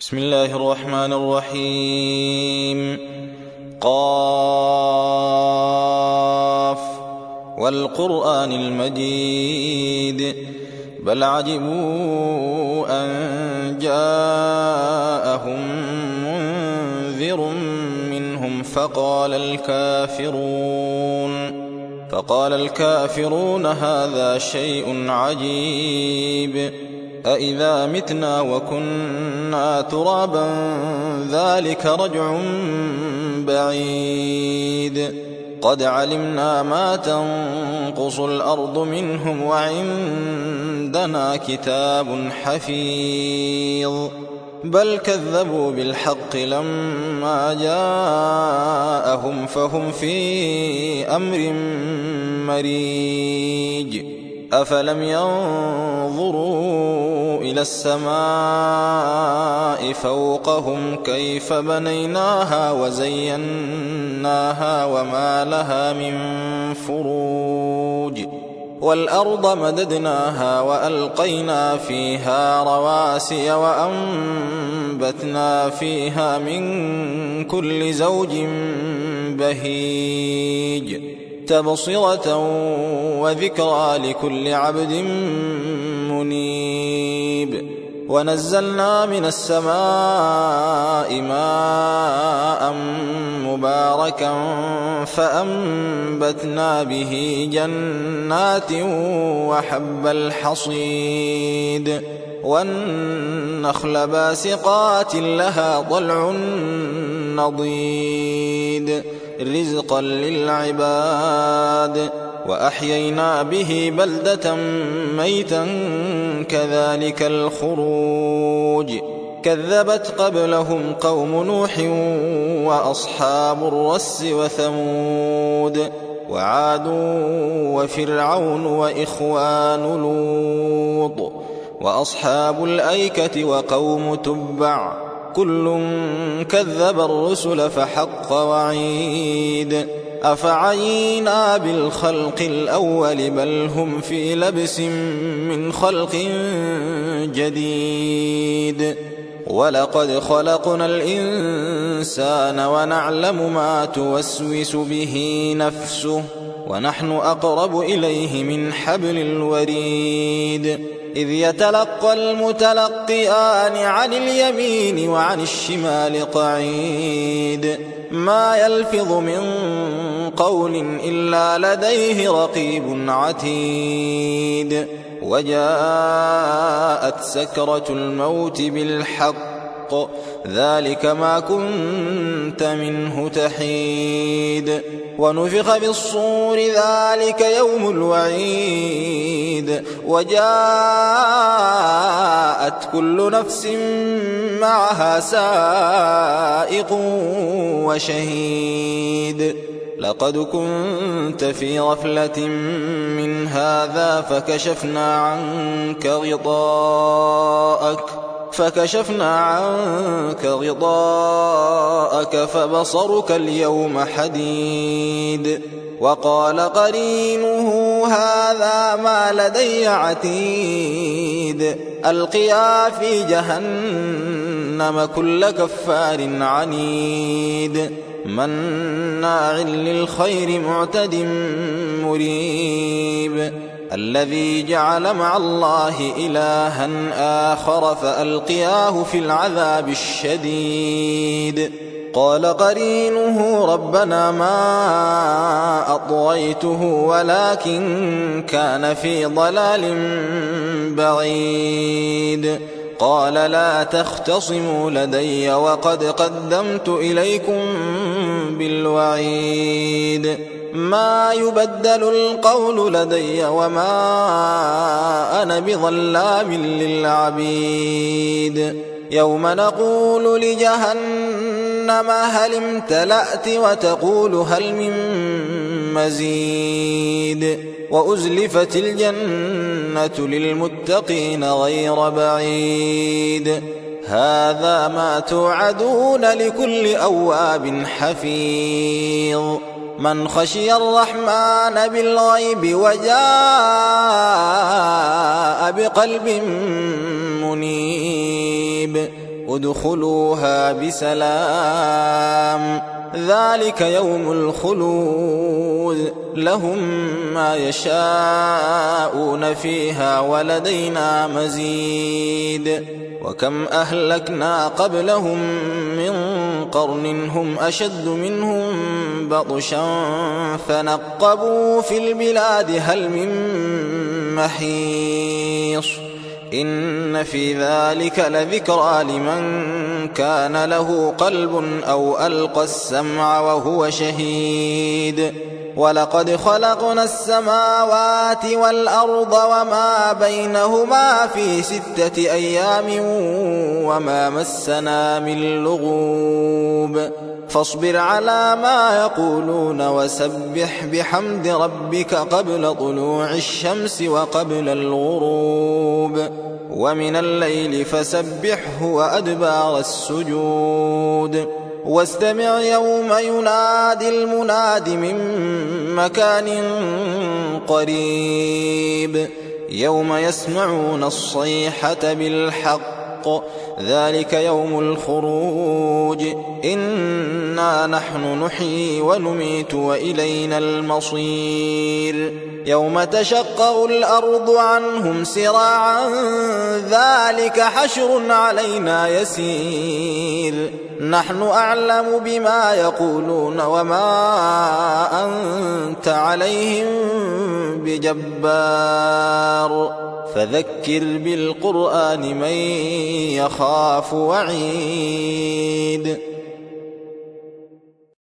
بسم الله الرحمن الرحيم. قاف والقرآن المجيد بل عجبوا أن جاءهم منذر منهم فقال الكافرون هذا شيء عجيب أإذا متنا وكنا ترابا ذلك رجع بعيد قد علمنا ما تنقص الأرض منهم وعندنا كتاب حفيظ بل كذبوا بالحق لما جاءهم فهم في أمر مريج أفلم ينظروا إلى السماء فوقهم كيف بنيناها وزيناها وما لها من فروج والأرض مددناها وألقينا فيها رواسي وأنبتنا فيها من كل زوج بهيج تبصرة وذكرى لكل عبد منيب ونزلنا من السماء ماء مباركا فأنبتنا به جنات وحب الحصيد والنخل باسقات لها طلع نضيد رزقا للعباد وأحيينا به بلدة ميتا كذلك الخروج كذبت قبلهم قوم نوح وأصحاب الرس وثمود وعاد وفرعون وإخوان لوط وأصحاب الأيكة وقوم تبع كل كذب الرسل فحق وعيد أفعينا بالخلق الأول بل هم في لبس من خلق جديد ولقد خلقنا الإنسان ونعلم ما توسوس به نفسه ونحن أقرب إليه من حبل الوريد إذ يتلقى المتلقيان عن اليمين وعن الشمال قعيد ما يلفظ من قول إلا لديه رقيب عتيد وجاءت سكرة الموت بالحق ذلك ما كنت منه تحيد ونفخ في الصور ذلك يوم الوعيد وجاءت كل نفس معها سائق وشهيد لقد كنت في غفلة من هذا فكشفنا عنك غطاءك فبصرك اليوم حديد وقال قرينه هذا ما لدي عتيد ألقيا في جهنم كل كفار عنيد مناع للخير معتد مريب الذي جعل مع الله إلها آخر فألقياه في العذاب الشديد قال قرينه ربنا ما أطغيته ولكن كان في ضلال بعيد قال لا تختصموا لدي وقد قدمت إليكم بالوعيد ما يبدل القول لدي وما أنا بظلام للعبيد يوم نقول لجهنم هل امتلأت وتقول هل من مزيد وأزلفت الجنة للمتقين غير بعيد هذا ما توعدون لكل أواب حفيظ من خشي الرحمن بالغيب وجاء بقلب منيب ادخلوها بسلام ذلك يوم الخلود لهم ما يشاءون فيها ولدينا مزيد وكم أهلكنا قبلهم من قرن هم أشد منهم بطشا فنقبوا في البلاد هل من محيص إن في ذلك لذكرى لمن كان له قلب أو ألقى السمع وهو شهيد ولقد خلقنا السماوات والأرض وما بينهما في 6 أيام وما مسنا من لغوب فاصبر على ما يقولون وسبح بحمد ربك قبل طلوع الشمس وقبل الغروب ومن الليل فسبحه وأدبار السجود واستمع يوم ينادي المناد من مكان قريب يوم يسمعون الصيحة بالحق ذلك يوم الخروج إنا نحن نحيي ونميت وإلينا المصير يوم تشقق الأرض عنهم سراعا ذلك حشر علينا يسير نحن أعلم بما يقولون وما أنت عليهم بجبار فذكر بالقرآن من يخاف وعيد